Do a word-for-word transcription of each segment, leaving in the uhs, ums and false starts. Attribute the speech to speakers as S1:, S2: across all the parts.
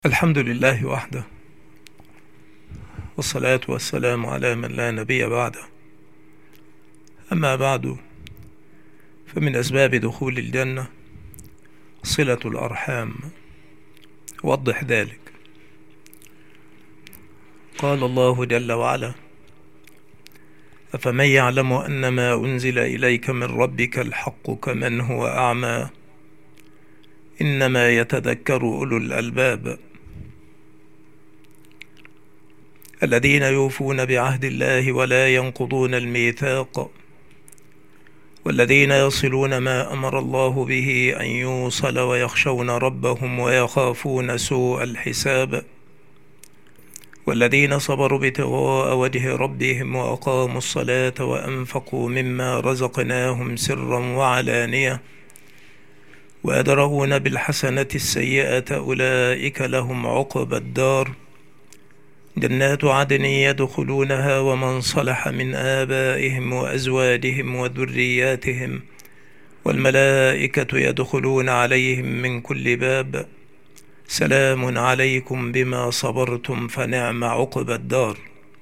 S1: الحمد لله وحده، والصلاة والسلام على من لا نبي بعده. أما بعد، فمن أسباب دخول الجنة صلة الأرحام. وضح ذلك. قال الله جل وعلا: أفمن يعلم أنما أنزل إليك من ربك الحق كمن هو أعمى إنما يتذكر أولو الألباب الذين يوفون بعهد الله ولا ينقضون الميثاق والذين يصلون ما أمر الله به أن يوصل ويخشون ربهم ويخافون سوء الحساب والذين صبروا ابتغاء وجه ربهم وأقاموا الصلاة وأنفقوا مما رزقناهم سرا وعلانية ويدرؤون بالحسنة السيئة أولئك لهم عقبى الدار جنات عدن يدخلونها ومن صلح من آبائهم وأزواجهم وذرياتهم والملائكة يدخلون عليهم من كل باب سلام عليكم بما صبرتم فنعم عقبى الدار.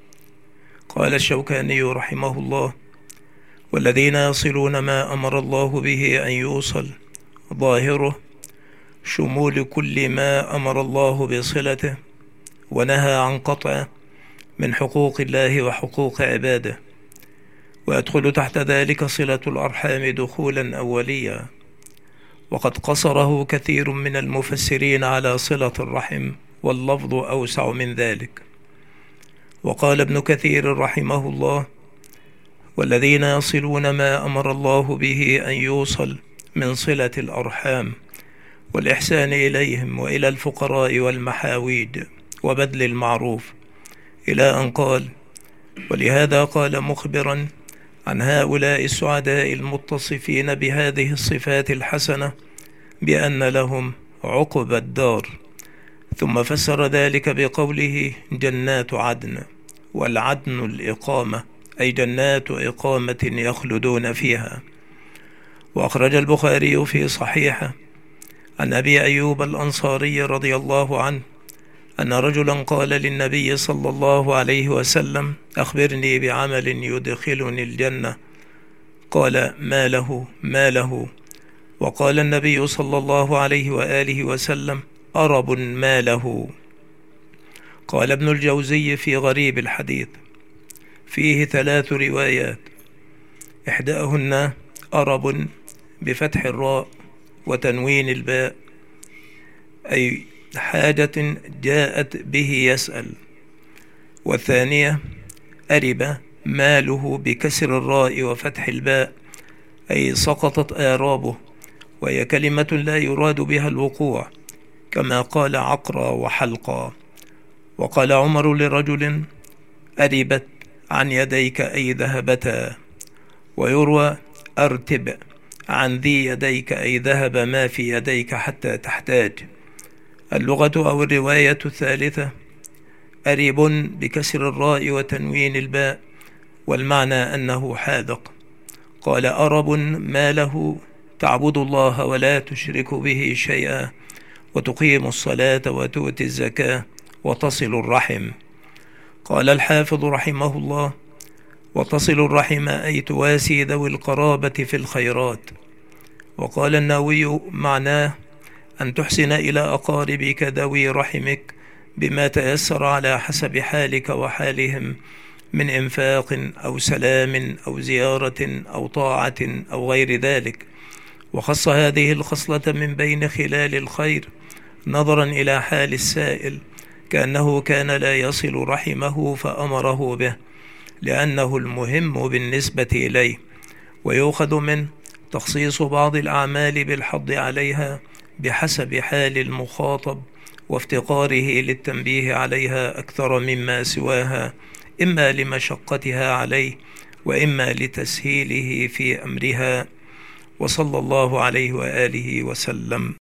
S1: قال الشوكاني رحمه الله: والذين يصلون ما أمر الله به أن يوصل ظاهره شمول كل ما أمر الله بصلته ونهى عن قطعه من حقوق الله وحقوق عباده، ويدخل تحت ذلك صلة الأرحام دخولا أوليا، وقد قصره كثير من المفسرين على صلة الرحم، واللفظ أوسع من ذلك. وقال ابن كثير رحمه الله: والذين يصلون ما أمر الله به أن يوصل من صلة الأرحام والإحسان إليهم وإلى الفقراء والمحاويج وبذل المعروف، إلى أن قال: ولهذا قال مخبرا عن هؤلاء السعداء المتصفين بهذه الصفات الحسنة بأن لهم عقبى الدار، ثم فسر ذلك بقوله: جنات عدن، والعدن الإقامة، أي جنات إقامة يخلدون فيها. وأخرج البخاري في صحيحه عن أبي أيوب الأنصاري رضي الله عنه أن رجلا قال للنبي صلى الله عليه وسلم: أخبرني بعمل يدخلني الجنة. قال: ما له ما له؟ وقال النبي صلى الله عليه وآله وسلم: أرب ما له. قال ابن الجوزي في غريب الحديث: فيه ثلاث روايات، إحداهن أرب بفتح الراء وتنوين الباء، أي حاجة جاءت به يسأل، والثانية أرب ماله بكسر الراء وفتح الباء، أي سقطت آرابه، وهي كلمة لا يراد بها الوقوع، كما قال عقرى وحلقى. وقال عمر لرجل: أربت عن يديك أي ذهبتا. ويروى: أرتب عن ذي يديك أي ذهب ما في يديك حتى تحتاج. اللغة أو الرواية الثالثة أريب بكسر الراء وتنوين الباء، والمعنى أنه حاذق. قال: أرب ما له تعبد الله ولا تشرك به شيئا وتقيم الصلاة وتؤتي الزكاة وتصل الرحم. قال الحافظ رحمه الله: وتصل الرحم أي تواسي ذوي القرابة في الخيرات. وقال النووي: معناه أن تحسن إلى أقاربك ذوي رحمك بما تيسر على حسب حالك وحالهم من إنفاق أو سلام أو زيارة أو طاعة أو غير ذلك. وخص هذه الخصلة من بين خلال الخير نظرا إلى حال السائل، كأنه كان لا يصل رحمه فأمره به لأنه المهم بالنسبة إليه، ويؤخذ منه تخصيص بعض الأعمال بالحض عليها بحسب حال المخاطب وافتقاره للتنبيه عليها أكثر مما سواها، إما لمشقتها عليه وإما لتسهيله في أمرها. وصلى الله عليه وآله وسلم.